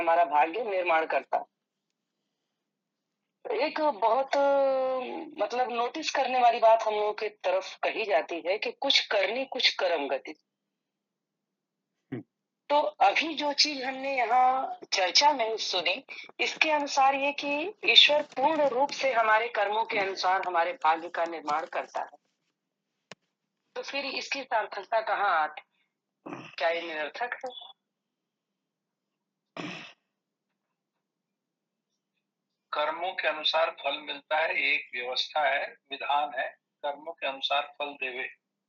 हमारा भाग्य निर्माण करता है। एक बहुत मतलब नोटिस करने वाली बात हम लोगों की तरफ कही जाती है कि कुछ करनी कुछ कर्म गति। तो अभी जो चीज हमने यहाँ चर्चा में सुनी, इसके अनुसार ये कि ईश्वर पूर्ण रूप से हमारे कर्मों के अनुसार हमारे भाग्य का निर्माण करता है। तो फिर इसकी सार्थकता कहाँ आती? क्या ये निरर्थक है? कर्मों के अनुसार फल मिलता है, एक व्यवस्था है, विधान है, कर्मों के अनुसार फल देवे,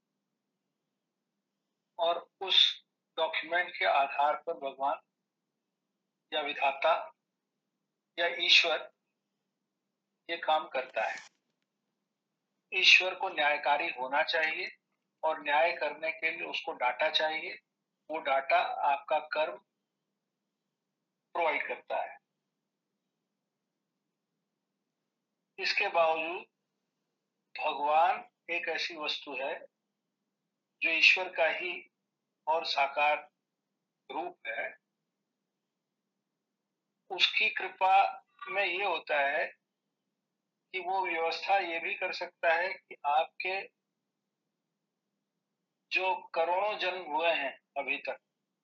और उस डॉक्यूमेंट के आधार पर भगवान या विधाता या ईश्वर ये काम करता है। ईश्वर को न्यायकारी होना चाहिए और न्याय करने के लिए उसको डाटा चाहिए। वो डाटा आपका कर्म प्रोवाइड करता है। इसके बावजूद भगवान एक ऐसी वस्तु है जो ईश्वर का ही और साकार रूप है। उसकी कृपा में ये होता है कि वो व्यवस्था ये भी कर सकता है कि आपके जो करोड़ों जन्म हुए हैं अभी तक,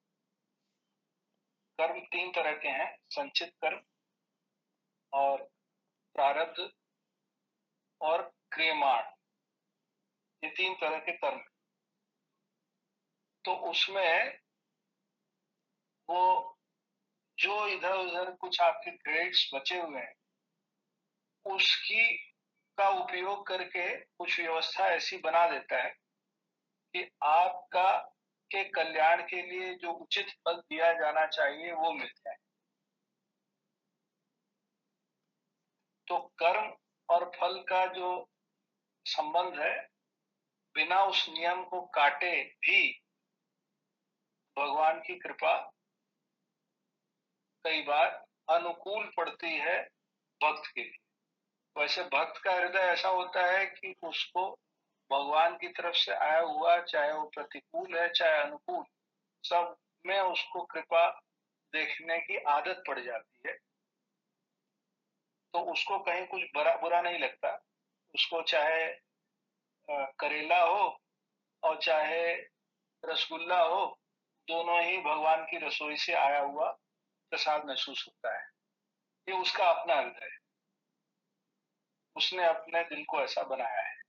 कर्म तीन तरह के हैं, संचित कर्म और प्रारब्ध और क्रियमाण, ये तीन तरह के कर्म। तो उसमें वो जो इधर उधर कुछ आपके क्रेडिट्स बचे हुए हैं, उसकी का उपयोग करके कुछ व्यवस्था ऐसी बना देता है कि आपका के कल्याण के लिए जो उचित फल दिया जाना चाहिए वो मिल जाए। तो कर्म और फल का जो संबंध है, बिना उस नियम को काटे भी भगवान की कृपा कई बार अनुकूल पड़ती है भक्त के लिए। वैसे भक्त का हृदय ऐसा होता है कि उसको भगवान की तरफ से आया हुआ, चाहे वो प्रतिकूल है चाहे अनुकूल, सब में उसको कृपा देखने की आदत पड़ जाती है। तो उसको कहीं कुछ बुरा नहीं लगता। उसको चाहे करेला हो और चाहे रसगुल्ला हो, दोनों ही भगवान की रसोई से आया हुआ प्रसाद महसूस होता है। ये उसका अपना हृदय है, उसने अपने दिल को ऐसा बनाया है।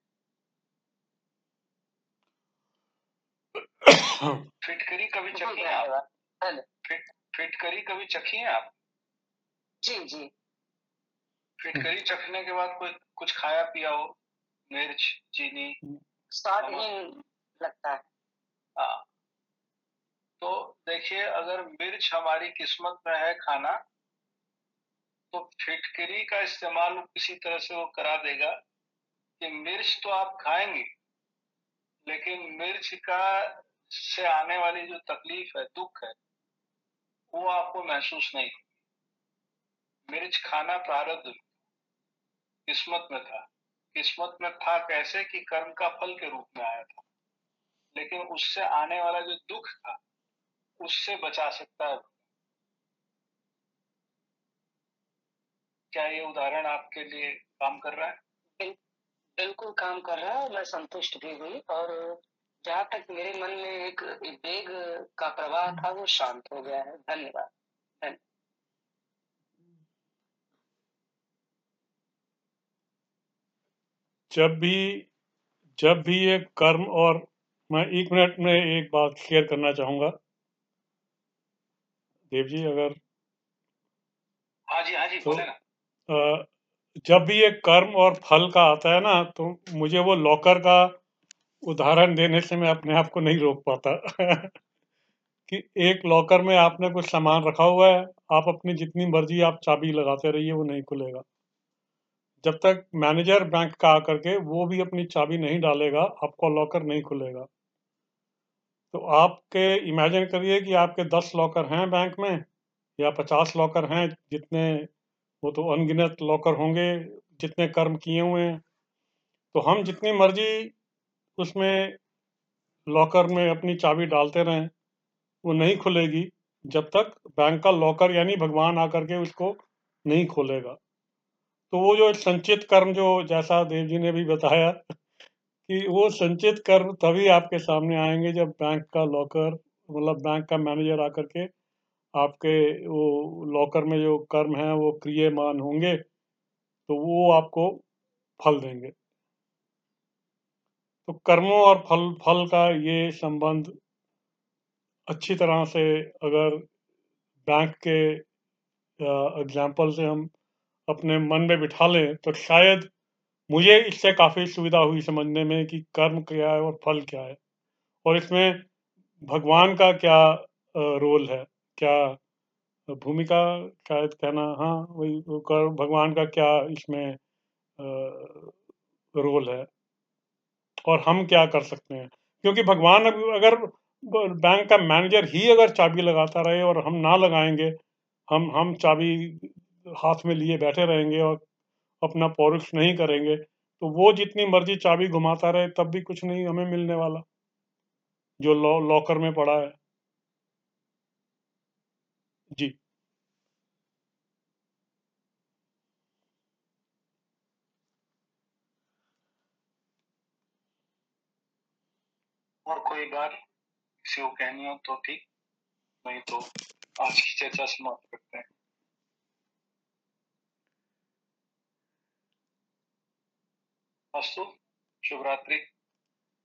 फिटकरी कभी चखी है आप? फिटकरी कभी चखी है आप? जी जी। फिटकरी चखने के बाद कोई कुछ खाया पिया हो, मिर्च, चीनी, स्वादहीन लगता है। हाँ, तो देखिए, अगर मिर्च हमारी किस्मत में है खाना, तो फिटकरी का इस्तेमाल किसी तरह से वो करा देगा कि मिर्च तो आप खाएंगे, लेकिन मिर्च का से आने वाली जो तकलीफ है, दुख है, वो आपको महसूस नहीं। मिर्च खाना प्रारब्ध किस्मत में था। किस्मत में था कैसे कि कर्म का फल के रूप में आया था, लेकिन उससे आने वाला जो दुख था उससे बचा सकता है। क्या ये उदाहरण आपके लिए काम कर रहा है? बिल्कुल काम कर रहा है। मैं संतुष्ट भी हुई, और जहाँ तक मेरे मन में एक वेग का प्रवाह था वो शांत हो गया है। धन्यवाद। जब भी ये कर्म, और मैं 1 मिनट में एक बात शेयर करना चाहूँगा, देव जी अगर। हाँ जी तो बोले ना। जब भी ये कर्म और फल का आता है ना, तो मुझे वो लॉकर का उदाहरण देने से मैं अपने आप को नहीं रोक पाता। कि एक लॉकर में आपने कुछ सामान रखा हुआ है, आप अपनी जितनी मर्जी आप चाबी लगाते रहिए, वो नहीं खुलेगा। जब तक मैनेजर बैंक का आकर के वो भी अपनी चाबी नहीं डालेगा, आपका लॉकर नहीं खुलेगा। तो आपके इमेजिन करिए कि आपके 10 लॉकर हैं बैंक में या 50 लॉकर हैं, जितने, वो तो अनगिनत लॉकर होंगे जितने कर्म किए हुए हैं। तो हम जितनी मर्जी उसमें लॉकर में अपनी चाबी डालते रहें, वो नहीं खुलेगी। जब तक बैंक का लॉकर यानी भगवान आकर के उसको नहीं खोलेगा। तो वो जो संचित कर्म, जो जैसा देव जी ने भी बताया कि वो संचित कर्म तभी आपके सामने आएंगे जब बैंक का लॉकर, मतलब बैंक का मैनेजर आकर के आपके वो लॉकर में जो कर्म है वो क्रियमान होंगे, तो वो आपको फल देंगे। तो कर्मों और फल का ये संबंध अच्छी तरह से अगर बैंक के एग्जाम्पल से हम अपने मन में बिठा लें तो शायद मुझे इससे काफ़ी सुविधा हुई समझने में कि कर्म क्या है और फल क्या है, और इसमें भगवान का क्या रोल है, क्या भूमिका, शायद कहना, हाँ वही, वो भगवान का क्या इसमें रोल है और हम क्या कर सकते हैं। क्योंकि भगवान अगर बैंक का मैनेजर ही अगर चाबी लगाता रहे और हम ना लगाएंगे, हम चाबी हाथ में लिए बैठे रहेंगे और अपना पॉलिश नहीं करेंगे, तो वो जितनी मर्जी चाबी घुमाता रहे तब भी कुछ नहीं हमें मिलने वाला जो लॉकर में पड़ा है। जी। और कोई बात किसी को कहनी हो तो ठीक, नहीं तो आज की चर्चा समाप्त करते हैं। अस्तु, शुभ रात्रि।